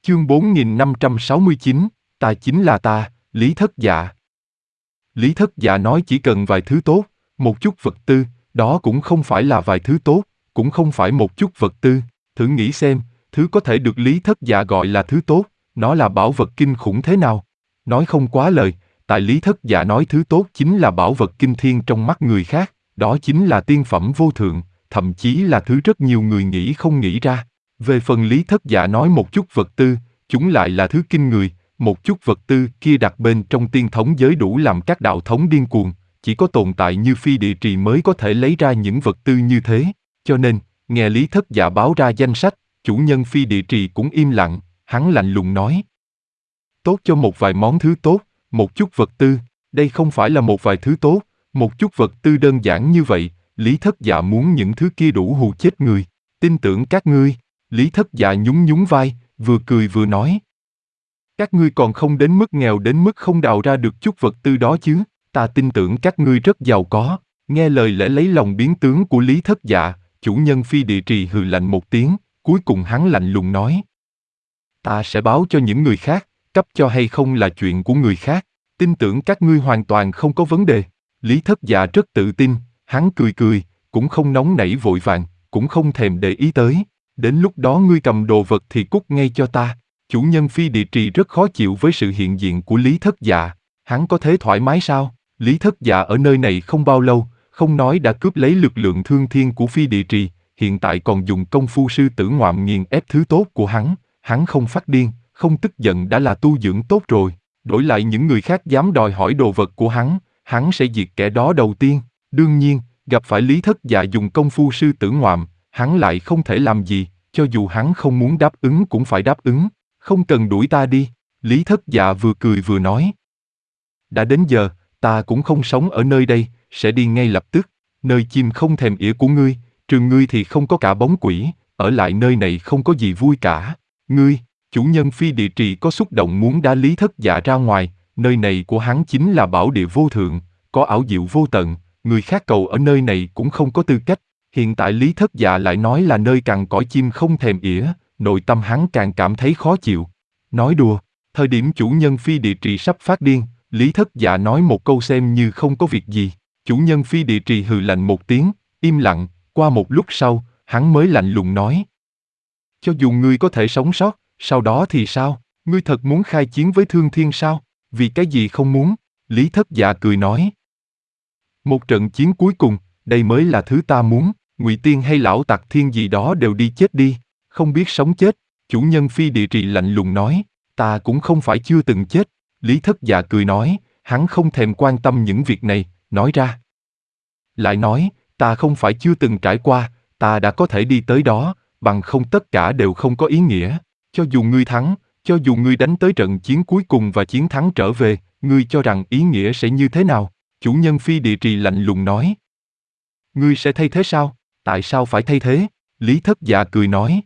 Chương 4569, ta chính là ta, Lý Thất Dạ. Lý Thất Dạ nói chỉ cần vài thứ tốt, một chút vật tư, đó cũng không phải là vài thứ tốt, cũng không phải một chút vật tư. Thử nghĩ xem, thứ có thể được Lý Thất Dạ gọi là thứ tốt, nó là bảo vật kinh khủng thế nào. Nói không quá lời, tại Lý Thất Dạ nói thứ tốt chính là bảo vật kinh thiên trong mắt người khác, đó chính là tiên phẩm vô thượng, thậm chí là thứ rất nhiều người nghĩ không nghĩ ra. Về phần Lý Thất Dạ nói một chút vật tư, chúng lại là thứ kinh người, một chút vật tư kia đặt bên trong tiên thống giới đủ làm các đạo thống điên cuồng, chỉ có tồn tại như Phi Địa Trì mới có thể lấy ra những vật tư như thế. Cho nên, nghe Lý Thất Dạ báo ra danh sách, chủ nhân Phi Địa Trì cũng im lặng, hắn lạnh lùng nói. Tốt cho một vài món thứ tốt, một chút vật tư, đây không phải là một vài thứ tốt, một chút vật tư đơn giản như vậy, Lý Thất Dạ muốn những thứ kia đủ hù chết người. Tin tưởng các ngươi, Lý Thất Dạ nhún nhún vai, vừa cười vừa nói. Các ngươi còn không đến mức nghèo đến mức không đào ra được chút vật tư đó chứ, ta tin tưởng các ngươi rất giàu có. Nghe lời lẽ lấy lòng biến tướng của Lý Thất Dạ, chủ nhân Phi Địa Trì hừ lạnh một tiếng, cuối cùng hắn lạnh lùng nói. Ta sẽ báo cho những người khác, cấp cho hay không là chuyện của người khác, tin tưởng các ngươi hoàn toàn không có vấn đề. Lý Thất Dạ rất tự tin, hắn cười cười, cũng không nóng nảy vội vàng, cũng không thèm để ý tới. Đến lúc đó ngươi cầm đồ vật thì cút ngay cho ta. Chủ nhân Phi Địa Trì rất khó chịu với sự hiện diện của Lý Thất Dạ. Hắn có thế thoải mái sao? Lý Thất Dạ ở nơi này không bao lâu, không nói đã cướp lấy lực lượng thương thiên của Phi Địa Trì, hiện tại còn dùng công phu sư tử ngoạm nghiền ép thứ tốt của hắn. Hắn không phát điên, không tức giận đã là tu dưỡng tốt rồi. Đổi lại những người khác dám đòi hỏi đồ vật của hắn sẽ diệt kẻ đó đầu tiên. Đương nhiên, gặp phải Lý Thất Dạ dùng công phu sư tử ngoạm, hắn lại không thể làm gì, cho dù hắn không muốn đáp ứng cũng phải đáp ứng. Không cần đuổi ta đi, Lý Thất Dạ vừa cười vừa nói. Đã đến giờ, ta cũng không sống ở nơi đây, sẽ đi ngay lập tức. Nơi chim không thèm ỉa của ngươi, trường ngươi thì không có cả bóng quỷ, ở lại nơi này không có gì vui cả. Ngươi, chủ nhân Phi Địa Trì có xúc động muốn đá Lý Thất Dạ ra ngoài, nơi này của hắn chính là bảo địa vô thượng, có ảo diệu vô tận, người khác cầu ở nơi này cũng không có tư cách. Hiện tại Lý Thất Dạ lại nói là nơi cằn cõi chim không thèm ỉa, nội tâm hắn càng cảm thấy khó chịu. Nói đùa, thời điểm chủ nhân Phi Địa Trì sắp phát điên, Lý Thất Dạ nói một câu xem như không có việc gì. Chủ nhân Phi Địa Trì hừ lạnh một tiếng, im lặng, qua một lúc sau, hắn mới lạnh lùng nói. Cho dù ngươi có thể sống sót, sau đó thì sao? Ngươi thật muốn khai chiến với Thương Thiên sao? Vì cái gì không muốn? Lý Thất Dạ cười nói. Một trận chiến cuối cùng, đây mới là thứ ta muốn, Ngụy Tiên hay lão tặc thiên gì đó đều đi chết đi, không biết sống chết. Chủ nhân Phi Địa Trì lạnh lùng nói, ta cũng không phải chưa từng chết. Lý Thất Dạ cười nói, hắn không thèm quan tâm những việc này, nói ra. Lại nói, ta không phải chưa từng trải qua, ta đã có thể đi tới đó, bằng không tất cả đều không có ý nghĩa. Cho dù ngươi thắng, cho dù ngươi đánh tới trận chiến cuối cùng và chiến thắng trở về, ngươi cho rằng ý nghĩa sẽ như thế nào? Chủ nhân Phi Địa Trì lạnh lùng nói. Ngươi sẽ thay thế sao? Tại sao phải thay thế? Lý Thất Dạ cười nói.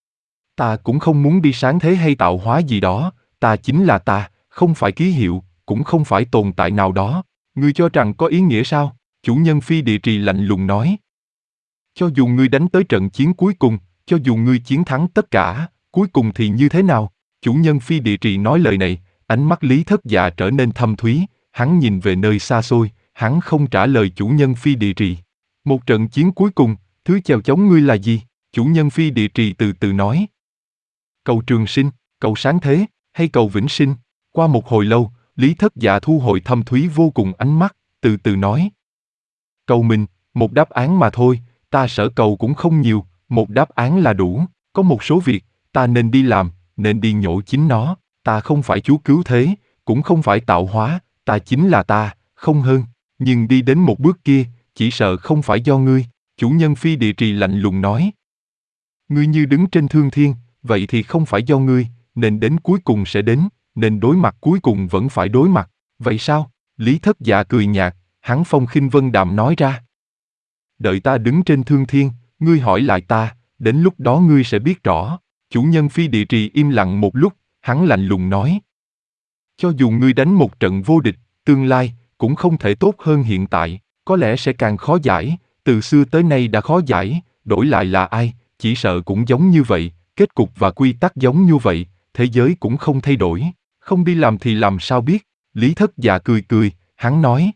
Ta cũng không muốn đi sáng thế hay tạo hóa gì đó, ta chính là ta, không phải ký hiệu, cũng không phải tồn tại nào đó. Ngươi cho rằng có ý nghĩa sao? Chủ nhân Phi Địa Trì lạnh lùng nói. Cho dù ngươi đánh tới trận chiến cuối cùng, cho dù ngươi chiến thắng tất cả, cuối cùng thì như thế nào? Chủ nhân Phi Địa Trì nói lời này, ánh mắt Lý Thất Dạ trở nên thâm thúy, hắn nhìn về nơi xa xôi, hắn không trả lời chủ nhân Phi Địa Trì. Một trận chiến cuối cùng, thứ chèo chống ngươi là gì? Chủ nhân Phi Địa Trì từ từ nói. Cầu trường sinh, cầu sáng thế, hay cầu vĩnh sinh? Qua một hồi lâu, Lý Thất Dạ thu hồi thâm thúy vô cùng ánh mắt, từ từ nói. Cầu mình, một đáp án mà thôi, ta sợ cầu cũng không nhiều, một đáp án là đủ. Có một số việc, ta nên đi làm, nên đi nhổ chính nó. Ta không phải Chúa cứu thế, cũng không phải tạo hóa, ta chính là ta, không hơn. Nhưng đi đến một bước kia, chỉ sợ không phải do ngươi. Chủ nhân Phi Địa Trì lạnh lùng nói. Ngươi như đứng trên thương thiên, vậy thì không phải do ngươi, nên đến cuối cùng sẽ đến, nên đối mặt cuối cùng vẫn phải đối mặt. Vậy sao? Lý Thất Dạ cười nhạt, hắn phong khinh vân đạm nói ra. Đợi ta đứng trên thương thiên, ngươi hỏi lại ta, đến lúc đó ngươi sẽ biết rõ. Chủ nhân Phi Địa Trì im lặng một lúc, hắn lạnh lùng nói. Cho dù ngươi đánh một trận vô địch, tương lai cũng không thể tốt hơn hiện tại, có lẽ sẽ càng khó giải, từ xưa tới nay đã khó giải, đổi lại là ai, chỉ sợ cũng giống như vậy, kết cục và quy tắc giống như vậy, thế giới cũng không thay đổi, không đi làm thì làm sao biết? Lý Thất Dạ cười cười, hắn nói.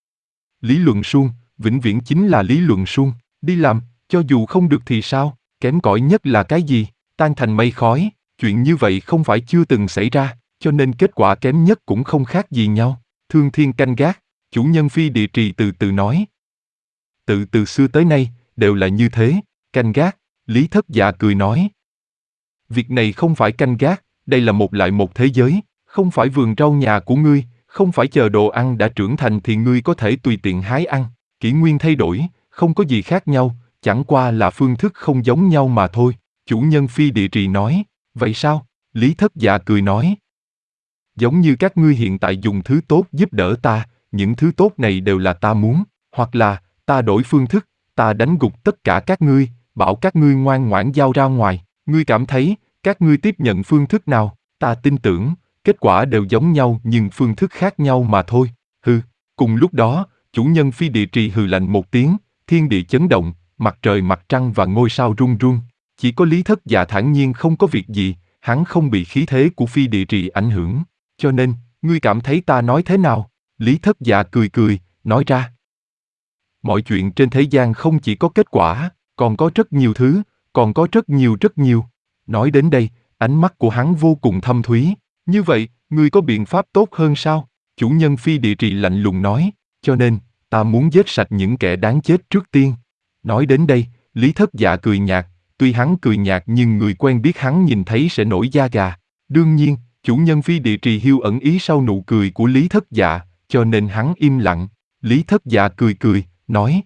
Lý luận suông, vĩnh viễn chính là lý luận suông, đi làm, cho dù không được thì sao, kém cỏi nhất là cái gì, tan thành mây khói, chuyện như vậy không phải chưa từng xảy ra, cho nên kết quả kém nhất cũng không khác gì nhau. Thương Thiên canh gác, chủ nhân Phi Địa Trì từ từ nói. Từ xưa tới nay, đều là như thế, canh gác, Lý Thất Dạ cười nói. Việc này không phải canh gác, đây là lại một thế giới, không phải vườn rau nhà của ngươi, không phải chờ đồ ăn đã trưởng thành thì ngươi có thể tùy tiện hái ăn, kỷ nguyên thay đổi, không có gì khác nhau, chẳng qua là phương thức không giống nhau mà thôi, chủ nhân Phi Địa Trì nói. Vậy sao? Lý Thất Dạ cười nói. Giống như các ngươi hiện tại dùng thứ tốt giúp đỡ ta, những thứ tốt này đều là ta muốn, hoặc là, ta đổi phương thức, ta đánh gục tất cả các ngươi, bảo các ngươi ngoan ngoãn giao ra ngoài, ngươi cảm thấy, các ngươi tiếp nhận phương thức nào, ta tin tưởng, kết quả đều giống nhau nhưng phương thức khác nhau mà thôi. Hừ, cùng lúc đó, chủ nhân Phi Địa Trì hừ lạnh một tiếng, thiên địa chấn động, mặt trời mặt trăng và ngôi sao rung rung, chỉ có Lý Thất Dạ thản nhiên không có việc gì, hắn không bị khí thế của Phi Địa Trì ảnh hưởng, cho nên, ngươi cảm thấy ta nói thế nào? Lý Thất Dạ cười cười, nói ra. Mọi chuyện trên thế gian không chỉ có kết quả, còn có rất nhiều thứ, còn có rất nhiều. Nói đến đây, ánh mắt của hắn vô cùng thâm thúy. Như vậy, ngươi có biện pháp tốt hơn sao? Chủ nhân Phi Địa Trì lạnh lùng nói, cho nên, ta muốn giết sạch những kẻ đáng chết trước tiên. Nói đến đây, Lý Thất Dạ cười nhạt, tuy hắn cười nhạt nhưng người quen biết hắn nhìn thấy sẽ nổi da gà. Đương nhiên, chủ nhân Phi Địa Trì hiu ẩn ý sau nụ cười của Lý Thất Dạ, cho nên hắn im lặng. Lý Thất Dạ cười cười, nói.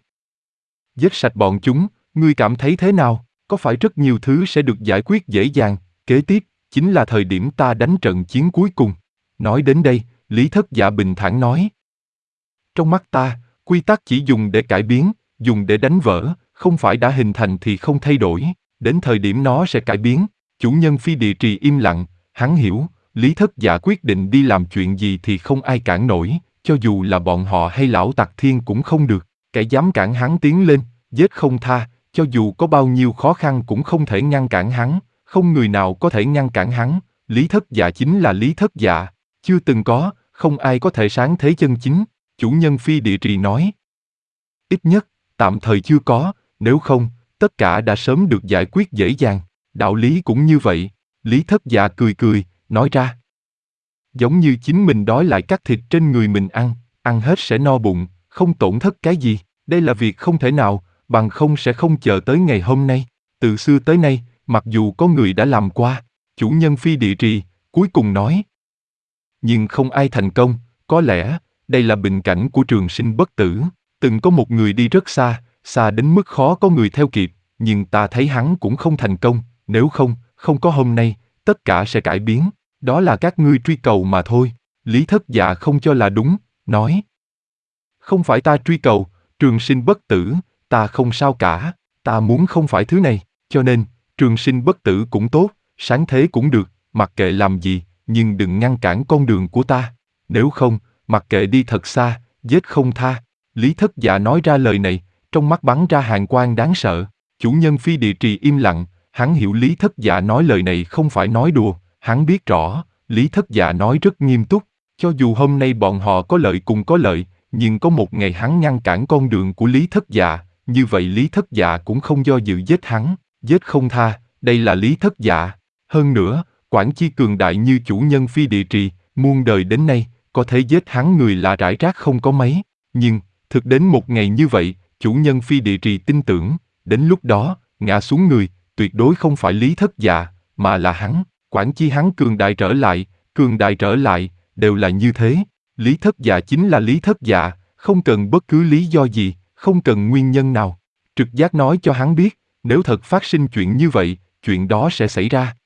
Giết sạch bọn chúng, ngươi cảm thấy thế nào? Có phải rất nhiều thứ sẽ được giải quyết dễ dàng? Kế tiếp, chính là thời điểm ta đánh trận chiến cuối cùng. Nói đến đây, Lý Thất Dạ bình thản nói. Trong mắt ta, quy tắc chỉ dùng để cải biến, dùng để đánh vỡ, không phải đã hình thành thì không thay đổi, đến thời điểm nó sẽ cải biến. Chủ nhân Phi Địa Trì im lặng, hắn hiểu, Lý Thất Dạ quyết định đi làm chuyện gì thì không ai cản nổi, cho dù là bọn họ hay lão Tặc Thiên cũng không được, kẻ dám cản hắn tiến lên, giết không tha, cho dù có bao nhiêu khó khăn cũng không thể ngăn cản hắn, không người nào có thể ngăn cản hắn, Lý Thất Dạ chính là Lý Thất Dạ, chưa từng có, không ai có thể sáng thế chân chính, chủ nhân Phi Địa Trì nói. Ít nhất, tạm thời chưa có, nếu không, tất cả đã sớm được giải quyết dễ dàng, đạo lý cũng như vậy, Lý Thất Dạ cười cười, nói ra. Giống như chính mình đói lại cắt thịt trên người mình ăn hết sẽ no bụng, không tổn thất cái gì, đây là việc không thể nào, bằng không sẽ không chờ tới ngày hôm nay. Từ xưa tới nay, mặc dù có người đã làm qua, chủ nhân Phi Địa Trì, cuối cùng nói. Nhưng không ai thành công, có lẽ, đây là bình cảnh của trường sinh bất tử, từng có một người đi rất xa, xa đến mức khó có người theo kịp, nhưng ta thấy hắn cũng không thành công, nếu không có hôm nay, tất cả sẽ cải biến, đó là các ngươi truy cầu mà thôi. Lý Thất Dạ không cho là đúng, nói. Không phải ta truy cầu, trường sinh bất tử, ta không sao cả, ta muốn không phải thứ này, cho nên, trường sinh bất tử cũng tốt, sáng thế cũng được, mặc kệ làm gì, nhưng đừng ngăn cản con đường của ta, nếu không, mặc kệ đi thật xa, giết không tha. Lý Thất Dạ nói ra lời này, trong mắt bắn ra hàn quang đáng sợ, chủ nhân Phi Địa Trì im lặng, hắn hiểu Lý Thất Dạ nói lời này không phải nói đùa, hắn biết rõ, Lý Thất Dạ nói rất nghiêm túc, cho dù hôm nay bọn họ có lợi cùng có lợi, nhưng có một ngày hắn ngăn cản con đường của Lý Thất Dạ, như vậy Lý Thất Dạ cũng không do dự giết hắn, giết không tha, đây là Lý Thất Dạ. Hơn nữa, quản chi cường đại như chủ nhân Phi Địa Trì, muôn đời đến nay, có thể giết hắn người là rải rác không có mấy, nhưng, thực đến một ngày như vậy, chủ nhân Phi Địa Trì tin tưởng, đến lúc đó, ngã xuống người, tuyệt đối không phải Lý Thất Dạ, mà là hắn, quản chi hắn cường đại trở lại, đều là như thế. Lý Thất Dạ chính là Lý Thất Dạ, không cần bất cứ lý do gì, không cần nguyên nhân nào. Trực giác nói cho hắn biết, nếu thật phát sinh chuyện như vậy, chuyện đó sẽ xảy ra.